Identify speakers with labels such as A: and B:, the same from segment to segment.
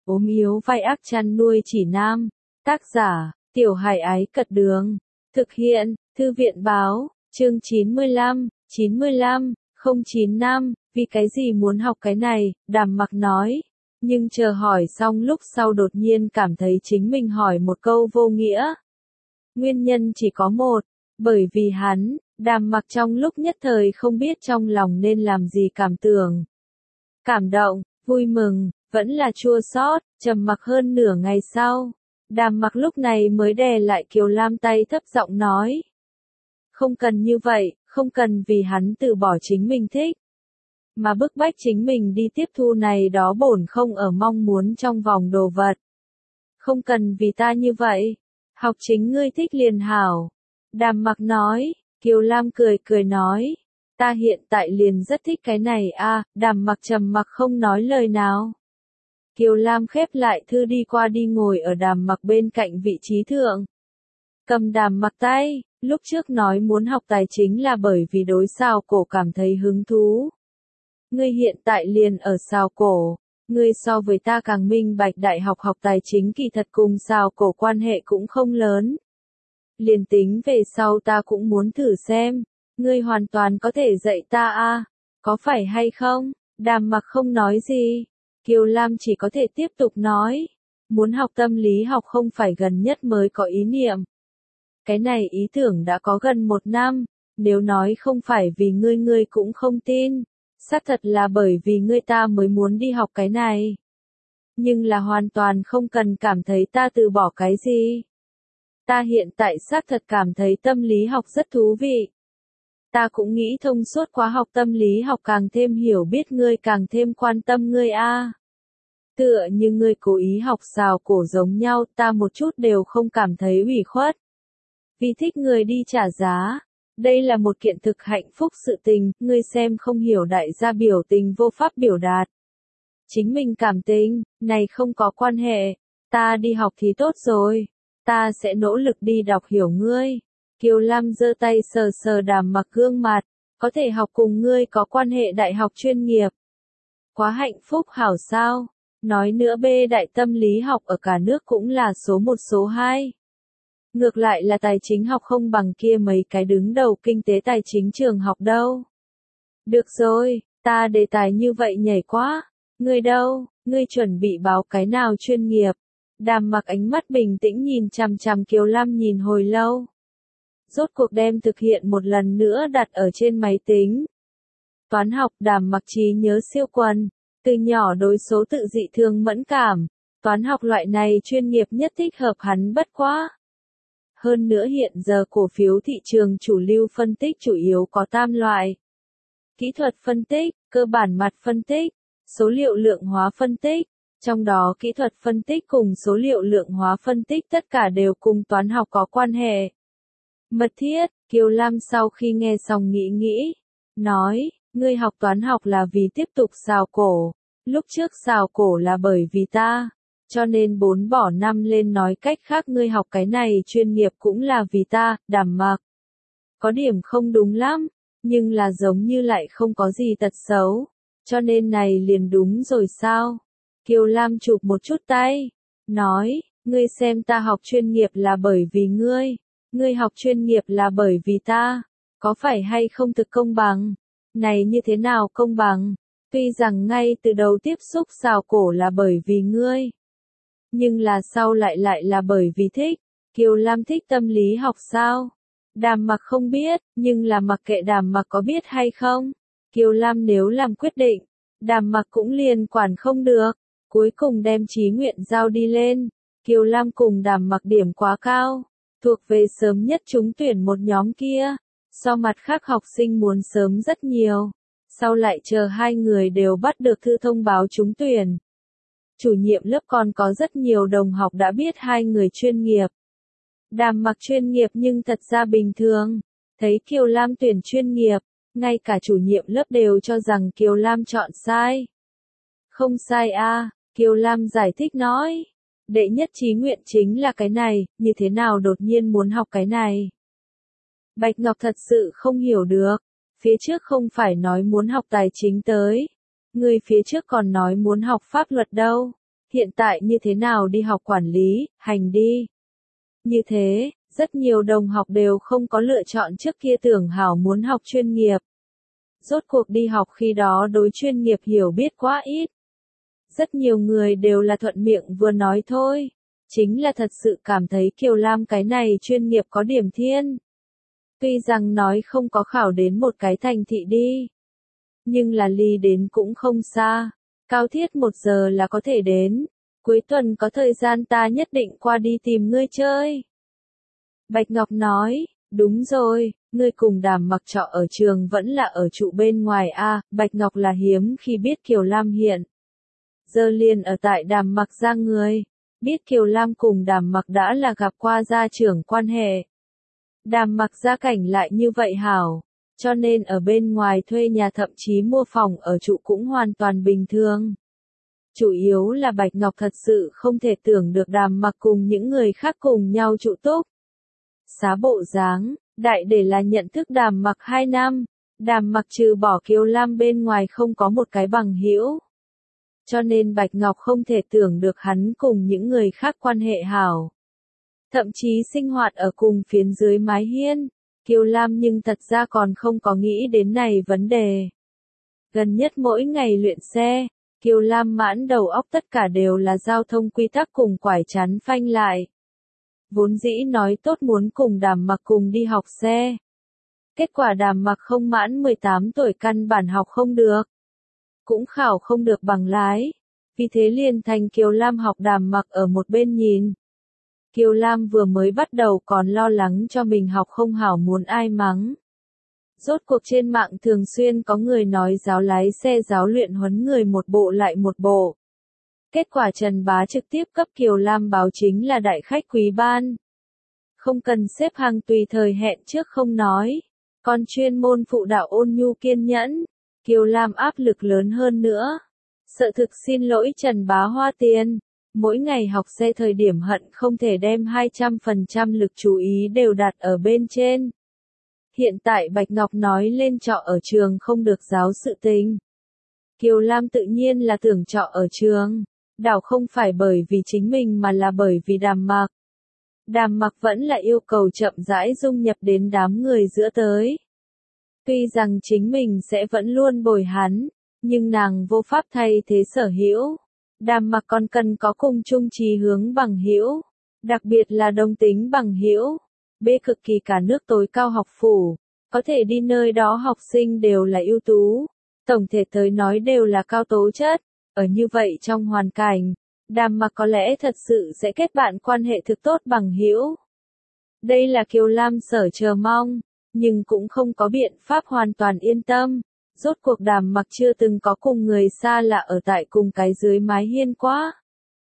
A: ốm yếu vai ác chăn nuôi chỉ nam. Tác giả, Tiểu Hải Ái Cật Đường. Thực hiện, Thư viện Báo, chương 95, 095, vì cái gì muốn học cái này, Đàm Mặc nói. Nhưng chờ hỏi xong lúc sau đột nhiên cảm thấy chính mình hỏi một câu vô nghĩa. Nguyên nhân chỉ có một, bởi vì hắn, Đàm Mặc trong lúc nhất thời không biết trong lòng nên làm gì cảm tưởng. Cảm động, vui mừng, vẫn là chua xót, trầm mặc hơn nửa ngày sau. Đàm Mặc lúc này mới đè lại Kiều Lam tay thấp giọng nói. Không cần như vậy, không cần vì hắn từ bỏ chính mình thích. Mà bức bách chính mình đi tiếp thu này đó bổn không ở mong muốn trong vòng đồ vật. Không cần vì ta như vậy. Học chính ngươi thích liền hảo. Đàm Mặc nói, Kiều Lam cười cười nói. Ta hiện tại liền rất thích cái này a. Đàm Mặc trầm mặc không nói lời nào. Kiều Lam khép lại thư đi qua đi ngồi ở Đàm Mặc bên cạnh vị trí thượng. Cầm Đàm Mặc tay, lúc trước nói muốn học tài chính là bởi vì đối xào cổ cảm thấy hứng thú. Ngươi hiện tại liền ở xào cổ, ngươi so với ta càng minh bạch đại học học tài chính kỳ thật cùng xào cổ quan hệ cũng không lớn. Liền tính về sau ta cũng muốn thử xem, ngươi hoàn toàn có thể dạy ta a, có phải hay không? Đàm Mặc không nói gì, Kiều Lam chỉ có thể tiếp tục nói, muốn học tâm lý học không phải gần nhất mới có ý niệm. Cái này ý tưởng đã có gần 1 năm, nếu nói không phải vì ngươi cũng không tin. Xác thật là bởi vì ngươi ta mới muốn đi học cái này. Nhưng là hoàn toàn không cần cảm thấy ta từ bỏ cái gì. Ta hiện tại xác thật cảm thấy tâm lý học rất thú vị. Ta cũng nghĩ thông suốt quá học tâm lý học càng thêm hiểu biết ngươi càng thêm quan tâm ngươi a. Tựa như ngươi cố ý học xào cổ giống nhau ta một chút đều không cảm thấy ủy khuất. Vì thích người đi trả giá. Đây là một kiện thực hạnh phúc sự tình, ngươi xem không hiểu đại gia biểu tình vô pháp biểu đạt. Chính mình cảm tình, này không có quan hệ, ta đi học thì tốt rồi, ta sẽ nỗ lực đi đọc hiểu ngươi. Kiều Lam giơ tay sờ sờ Đàm Mặc gương mặt, có thể học cùng ngươi có quan hệ đại học chuyên nghiệp. Quá hạnh phúc hảo sao, nói nữa đại tâm lý học ở cả nước cũng là số 1 số 2. Ngược lại là tài chính học không bằng kia mấy cái đứng đầu kinh tế tài chính trường học đâu. Được rồi, ta đề tài như vậy nhảy quá. Ngươi đâu, ngươi chuẩn bị báo cái nào chuyên nghiệp? Đàm Mặc ánh mắt bình tĩnh nhìn chằm chằm Kiều Lam nhìn hồi lâu. Rốt cuộc đem thực hiện một lần nữa đặt ở trên máy tính. Toán học Đàm Mặc trí nhớ siêu quần, từ nhỏ đối số tự dị thường mẫn cảm. Toán học loại này chuyên nghiệp nhất thích hợp hắn bất quá. Hơn nữa hiện giờ cổ phiếu thị trường chủ lưu phân tích chủ yếu có 3 loại. Kỹ thuật phân tích, cơ bản mặt phân tích, số liệu lượng hóa phân tích. Trong đó kỹ thuật phân tích cùng số liệu lượng hóa phân tích tất cả đều cùng toán học có quan hệ. Mật thiết, Kiều Lam sau khi nghe xong nghĩ, nói, ngươi học toán học là vì tiếp tục xào cổ. Lúc trước xào cổ là bởi vì ta. Cho nên 4 bỏ 5 lên nói cách khác ngươi học cái này chuyên nghiệp cũng là vì ta, Đàm Mặc. Có điểm không đúng lắm, nhưng là giống như lại không có gì tật xấu. Cho nên này liền đúng rồi sao? Kiều Lam chụp một chút tay, nói, ngươi xem ta học chuyên nghiệp là bởi vì ngươi học chuyên nghiệp là bởi vì ta. Có phải hay không thực công bằng? Này như thế nào công bằng? Tuy rằng ngay từ đầu tiếp xúc xào cổ là bởi vì ngươi. Nhưng là sau lại là bởi vì thích. Kiều Lam thích tâm lý học sao? Đàm Mặc không biết, nhưng là mặc kệ Đàm Mặc có biết hay không. Kiều Lam nếu làm quyết định, Đàm Mặc cũng liền quản không được. Cuối cùng đem chí nguyện giao đi lên. Kiều Lam cùng Đàm Mặc điểm quá cao. Thuộc về sớm nhất trúng tuyển một nhóm kia. So mặt khác học sinh muốn sớm rất nhiều. Sau lại chờ 2 người đều bắt được thư thông báo trúng tuyển. Chủ nhiệm lớp còn có rất nhiều đồng học đã biết 2 người chuyên nghiệp. Đàm Mặc chuyên nghiệp nhưng thật ra bình thường. Thấy Kiều Lam tuyển chuyên nghiệp, ngay cả chủ nhiệm lớp đều cho rằng Kiều Lam chọn sai. Không sai a, Kiều Lam giải thích nói. Đệ nhất chí nguyện chính là cái này, như thế nào đột nhiên muốn học cái này. Bạch Ngọc thật sự không hiểu được. Phía trước không phải nói muốn học tài chính tới. Người phía trước còn nói muốn học pháp luật đâu. hiện tại như thế nào đi học quản lý, hành đi. Như thế, rất nhiều đồng học đều không có lựa chọn trước kia tưởng hảo muốn học chuyên nghiệp. Rốt cuộc đi học khi đó đối chuyên nghiệp hiểu biết quá ít. Rất nhiều người đều là thuận miệng vừa nói thôi. Chính là thật sự cảm thấy Kiều Lam cái này chuyên nghiệp có điểm thiên. Tuy rằng nói không có khảo đến một cái thành thị đi. Nhưng là ly đến cũng không xa. Cao thiết 1 giờ là có thể đến. Cuối tuần có thời gian ta nhất định qua đi tìm ngươi chơi. Bạch Ngọc nói, đúng rồi, ngươi cùng Đàm Mặc trọ ở trường vẫn là ở trụ bên ngoài a. Bạch Ngọc là hiếm khi biết Kiều Lam hiện. Giờ liền ở tại Đàm Mặc ra người. Biết Kiều Lam cùng Đàm Mặc đã là gặp qua gia trưởng quan hệ. Đàm Mặc gia cảnh lại như vậy hảo, cho nên ở bên ngoài thuê nhà thậm chí mua phòng ở trụ cũng hoàn toàn bình thường. Chủ yếu là Bạch Ngọc thật sự không thể tưởng được Đàm Mặc cùng những người khác cùng nhau trụ túc. Xá bộ dáng, đại để là nhận thức Đàm Mặc 2 năm, Đàm Mặc trừ bỏ Kiều Lam bên ngoài không có một cái bằng hữu. Cho nên Bạch Ngọc không thể tưởng được hắn cùng những người khác quan hệ hảo. Thậm chí sinh hoạt ở cùng phiến dưới mái hiên, Kiều Lam nhưng thật ra còn không có nghĩ đến này vấn đề. Gần nhất mỗi ngày luyện xe, Kiều Lam mãn đầu óc tất cả đều là giao thông quy tắc cùng quải chắn phanh lại. Vốn dĩ nói tốt muốn cùng Đàm Mặc cùng đi học xe. Kết quả Đàm Mặc không mãn 18 tuổi căn bản học không được. Cũng khảo không được bằng lái. Vì thế liền thành Kiều Lam học Đàm Mặc ở một bên nhìn. Kiều Lam vừa mới bắt đầu còn lo lắng cho mình học không hảo muốn ai mắng. Rốt cuộc trên mạng thường xuyên có người nói giáo lái xe giáo luyện huấn người một bộ lại một bộ. Kết quả Trần Bá trực tiếp cấp Kiều Lam báo chính là đại khách quý ban. Không cần xếp hàng tùy thời hẹn trước không nói. Còn chuyên môn phụ đạo ôn nhu kiên nhẫn. Kiều Lam áp lực lớn hơn nữa. Sợ thực xin lỗi Trần Bá hoa tiền. Mỗi ngày học xe thời điểm hận không thể đem 200% lực chú ý đều đặt ở bên trên. Hiện tại Bạch Ngọc nói lên trọ ở trường không được giáo sự tình. Kiều Lam tự nhiên là tưởng trọ ở trường. Đảo không phải bởi vì chính mình mà là bởi vì Đàm Mặc. Đàm Mặc vẫn là yêu cầu chậm rãi dung nhập đến đám người giữa tới. Tuy rằng chính mình sẽ vẫn luôn bồi hắn, nhưng nàng vô pháp thay thế sở hữu. Đàm Mặc còn cần có cùng chung chí hướng bằng hữu, đặc biệt là đồng tính bằng hữu. B cực kỳ cả nước tối cao học phủ, có thể đi nơi đó học sinh đều là ưu tú, tổng thể tới nói đều là cao tố chất. Ở như vậy trong hoàn cảnh, Đàm Mặc có lẽ thật sự sẽ kết bạn quan hệ thực tốt bằng hữu. Đây là Kiều Lam sở chờ mong, nhưng cũng không có biện pháp hoàn toàn yên tâm. Rốt cuộc Đàm Mặc chưa từng có cùng người xa lạ ở tại cùng cái dưới mái hiên quá.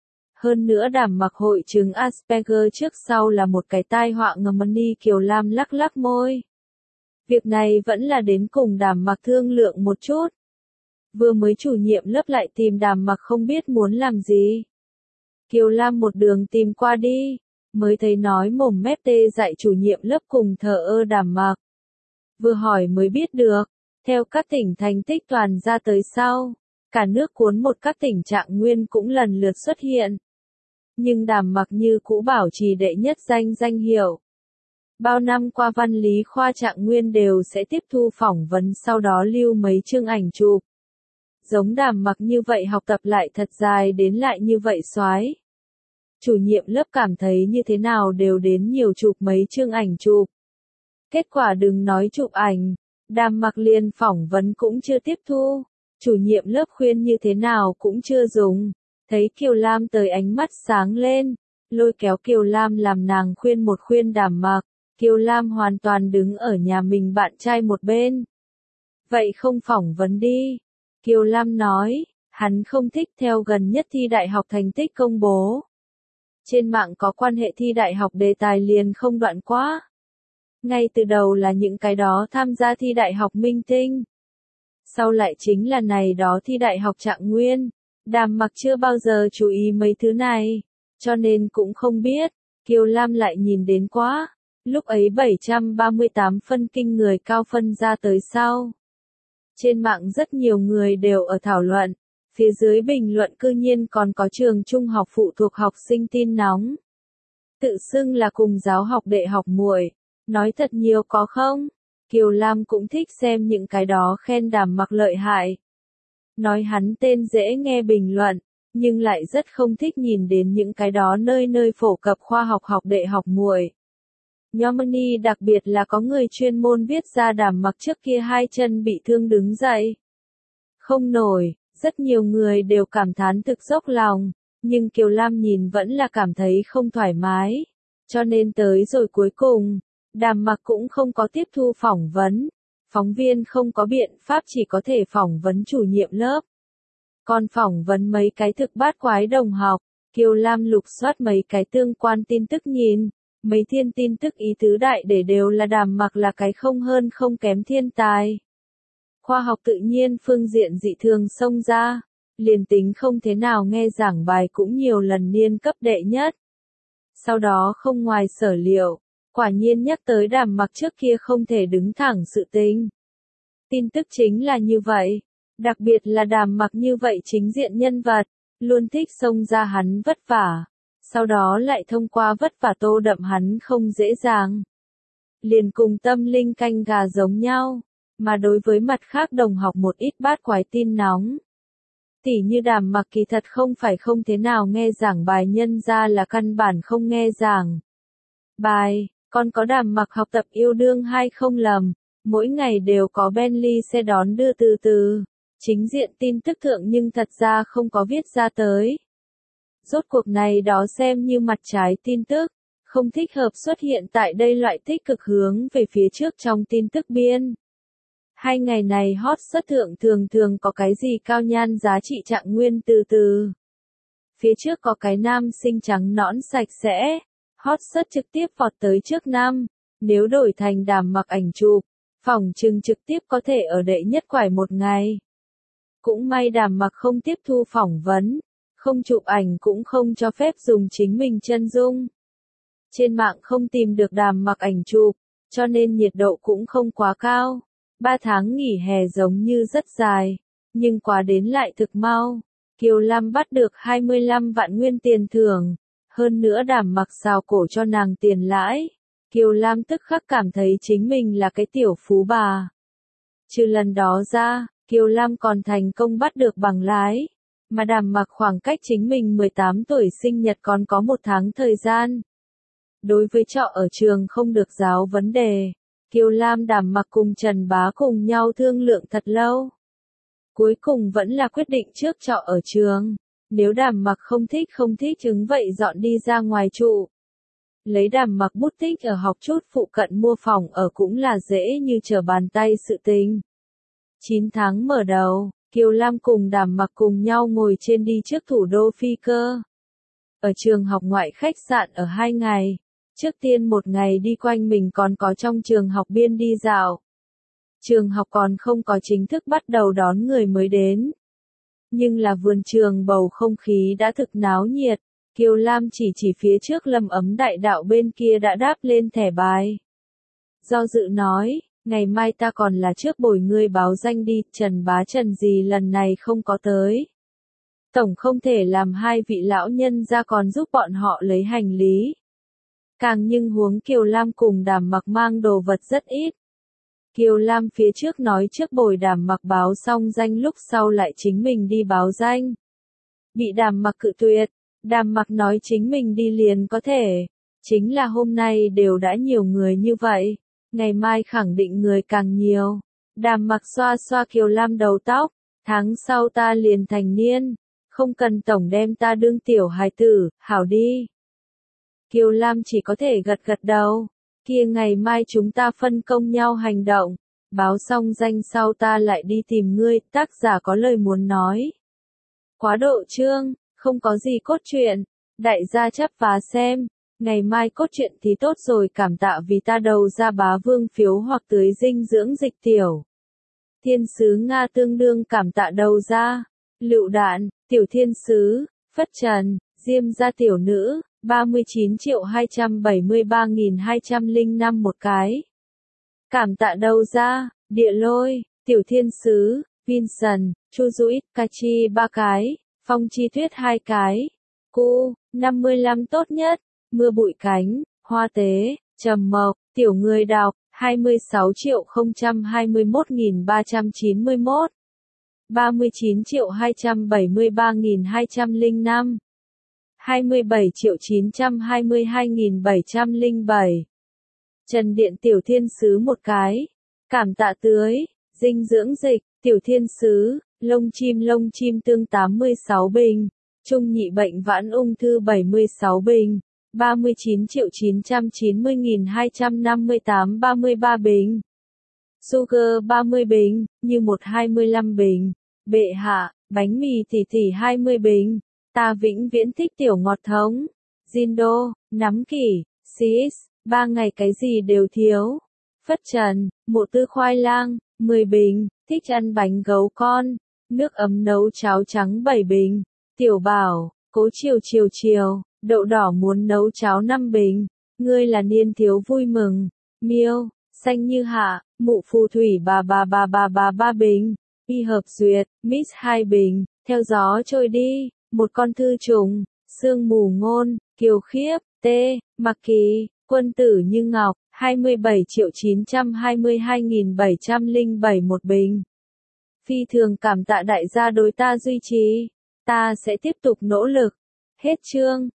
A: Hơn nữa Đàm Mặc hội chứng Asperger trước sau là một cái tai họa ngầm ni. Kiều Lam lắc lắc môi. Việc này vẫn là đến cùng Đàm Mặc thương lượng một chút. Vừa mới chủ nhiệm lớp lại tìm Đàm Mặc không biết muốn làm gì. Kiều Lam một đường tìm qua đi, mới thấy nói mồm mép tê dại chủ nhiệm lớp cùng thờ ơ Đàm Mặc. Vừa hỏi mới biết được, theo các tỉnh thành tích toàn ra tới sau, cả nước cuốn một các tỉnh trạng nguyên cũng lần lượt xuất hiện. Nhưng Đàm Mặc như cũ bảo trì đệ nhất danh hiệu. Bao năm qua văn lý khoa trạng nguyên đều sẽ tiếp thu phỏng vấn sau đó lưu mấy chương ảnh chụp. Giống Đàm Mặc như vậy học tập lại thật dài đến lại như vậy soái. Chủ nhiệm lớp cảm thấy như thế nào đều đến nhiều chụp mấy chương ảnh chụp. Kết quả đừng nói chụp ảnh, Đàm Mặc liền phỏng vấn cũng chưa tiếp thu. Chủ nhiệm lớp khuyên như thế nào cũng chưa dùng. Thấy Kiều Lam tới ánh mắt sáng lên, lôi kéo Kiều Lam làm nàng khuyên một khuyên Đàm Mặc. Kiều Lam hoàn toàn đứng ở nhà mình bạn trai một bên. Vậy không phỏng vấn đi. Kiều Lam nói, hắn không thích theo gần nhất thi đại học thành tích công bố. Trên mạng có quan hệ thi đại học đề tài liền không đoạn quá. Ngay từ đầu là những cái đó tham gia thi đại học minh tinh. Sau lại chính là này đó thi đại học trạng nguyên. Đàm Mặc chưa bao giờ chú ý mấy thứ này, cho nên cũng không biết. Kiều Lam lại nhìn đến quá. Lúc ấy 738 phân kinh người cao phân ra tới sau. Trên mạng rất nhiều người đều ở thảo luận, Phía dưới bình luận cư nhiên còn có trường trung học phụ thuộc học sinh tin nóng. Tự xưng là cùng giáo học đệ học muội. Nói thật nhiều có không? Kiều Lam cũng thích xem những cái đó khen Đàm Mặc lợi hại. Nói hắn tên dễ nghe bình luận, nhưng lại rất không thích nhìn đến những cái đó nơi nơi phổ cập khoa học học đệ học muội. Yomani đặc biệt là có người chuyên môn viết ra Đàm Mặc trước kia hai chân bị thương đứng dậy. Không nổi, rất nhiều người đều cảm thán thực dốc lòng, nhưng Kiều Lam nhìn vẫn là cảm thấy không thoải mái. Cho nên tới rồi cuối cùng, Đàm Mặc cũng không có tiếp thu phỏng vấn. Phóng viên không có biện pháp chỉ có thể phỏng vấn chủ nhiệm lớp. Còn phỏng vấn mấy cái thực bát quái đồng học, Kiều Lam lục soát mấy cái tương quan tin tức nhìn. Mấy thiên tin tức ý tứ đại để đều là Đàm Mặc là cái không hơn không kém thiên tài. Khoa học tự nhiên phương diện dị thường xông ra, liền tính không thế nào nghe giảng bài cũng nhiều lần niên cấp đệ nhất. Sau đó không ngoài sở liệu, quả nhiên nhắc tới Đàm Mặc trước kia không thể đứng thẳng sự tình. Tin tức chính là như vậy, đặc biệt là Đàm Mặc như vậy chính diện nhân vật, luôn thích xông ra hắn vất vả. Sau đó lại thông qua vất vả tô đậm hắn không dễ dàng. Liền cùng tâm linh canh gà giống nhau, mà đối với mặt khác đồng học một ít bát quái tin nóng. Tỉ như Đàm Mặc kỳ thật không phải không thế nào nghe giảng bài nhân ra là căn bản không nghe giảng bài, còn có Đàm Mặc học tập yêu đương hay không lầm, mỗi ngày đều có Bentley xe đón đưa từ từ, chính diện tin tức thượng nhưng thật ra không có viết ra tới. Rốt cuộc này đó xem như mặt trái tin tức, không thích hợp xuất hiện tại đây loại tích cực hướng về phía trước trong tin tức biên. Hai ngày này hot search thượng thường có cái gì cao nhan giá trị trạng nguyên từ từ. Phía trước có cái nam sinh trắng nõn sạch sẽ, hot search trực tiếp vọt tới trước năm, nếu đổi thành Đàm Mặc ảnh chụp, phỏng chừng trực tiếp có thể ở đệ nhất quải một ngày. Cũng may Đàm Mặc không tiếp thu phỏng vấn. Không chụp ảnh cũng không cho phép dùng chính mình chân dung. Trên mạng không tìm được Đàm Mặc ảnh chụp, cho nên nhiệt độ cũng không quá cao. 3 tháng nghỉ hè giống như rất dài, nhưng quá đến lại thực mau. Kiều Lam bắt được 25 vạn nguyên tiền thưởng, hơn nữa Đàm Mặc xào cổ cho nàng tiền lãi. Kiều Lam tức khắc cảm thấy chính mình là cái tiểu phú bà. Trừ lần đó ra, Kiều Lam còn thành công bắt được bằng lái. Mà Đàm Mặc khoảng cách chính mình 18 tuổi sinh nhật còn có 1 tháng thời gian. Đối với trọ ở trường không được giáo vấn đề, Kiều Lam Đàm Mặc cùng Trần Bá cùng nhau thương lượng thật lâu. Cuối cùng vẫn là quyết định trước trọ ở trường, nếu Đàm Mặc không thích chứng vậy dọn đi ra ngoài trụ. Lấy Đàm Mặc bút tích ở học chút phụ cận mua phòng ở cũng là dễ như trở bàn tay sự tình. 9 tháng mở đầu. Kiều Lam cùng Đàm Mặc cùng nhau ngồi trên đi trước thủ đô phi cơ. Ở trường học ngoại khách sạn ở 2 ngày. Trước tiên 1 ngày đi quanh mình còn có trong trường học biên đi dạo. Trường học còn không có chính thức bắt đầu đón người mới đến. Nhưng là vườn trường bầu không khí đã thực náo nhiệt. Kiều Lam chỉ phía trước Lâm Ấm đại đạo bên kia đã đáp lên thẻ bài. Do dự nói. Ngày mai ta còn là trước bồi ngươi báo danh đi, Trần Bá Trần gì lần này không có tới. Tổng không thể làm hai vị lão nhân ra còn giúp bọn họ lấy hành lý. Càng nhưng huống Kiều Lam cùng Đàm Mặc mang đồ vật rất ít. Kiều Lam phía trước nói trước bồi Đàm Mặc báo xong danh lúc sau lại chính mình đi báo danh. Bị Đàm Mặc cự tuyệt, Đàm Mặc nói chính mình đi liền có thể. Chính là hôm nay đều đã nhiều người như vậy. Ngày mai khẳng định người càng nhiều. Đàm Mặc xoa xoa Kiều Lam đầu tóc. Tháng sau ta liền thành niên. Không cần tổng đem ta đương tiểu hài tử, hảo đi. Kiều Lam chỉ có thể gật gật đầu. Kia ngày mai chúng ta phân công nhau hành động. Báo xong danh sau ta lại đi tìm ngươi, tác giả có lời muốn nói. Quá độ chương, không có gì cốt truyện. Đại gia chấp vá xem. Ngày mai cốt truyện thì tốt rồi, cảm tạ vì ta đầu ra bá vương phiếu hoặc tưới dinh dưỡng dịch tiểu. Thiên sứ Nga tương đương cảm tạ đầu ra. Lựu đạn, tiểu thiên sứ, phất trần, diêm gia tiểu nữ, 39.273.205 một cái. Cảm tạ đầu ra, địa lôi, tiểu thiên sứ, Vincent, Chu Duy, Cachi 3 cái, Phong Chi Tuyết 2 cái. Cu, 55 tốt nhất, Mưa Bụi Cánh, Hoa Tế, Trầm Mộc, Tiểu Người Đọc, 26.021.391, 39.273.205, 27.922.707. Trần Điện Tiểu Thiên Sứ 1 cái. Cảm tạ tưới, dinh dưỡng dịch, Tiểu Thiên Sứ, lông chim tương 86 bình. Trung nhị bệnh vãn ung thư 76 bình. 39.990.258 33 bình. Sugar 30 bình, Như một 25 bình. Bệ hạ, bánh mì tỷ tỷ 20 bình. Ta vĩnh viễn thích tiểu ngọt thống. Jindo, nắm kỷ, Sis, 3 ngày cái gì đều thiếu. Phất Trần, Mộ Tư khoai lang, 10 bình, thích ăn bánh gấu con. Nước ấm nấu cháo trắng 7 bình. Tiểu Bảo, Cố chiều, đậu đỏ muốn nấu cháo 5 bình. Ngươi là niên thiếu vui mừng. Miêu, xanh như hạ, Mụ phù thủy bà 3 bình. Y hợp duyệt, Miss 2 bình. Theo gió trôi đi, một con thư trùng. Sương mù ngôn, kiều khiếp, tê, mặc kỳ, quân tử như ngọc, 27.922.707 một bình. Phi thường cảm tạ đại gia đối ta duy trì. Ta sẽ tiếp tục nỗ lực. Hết chương.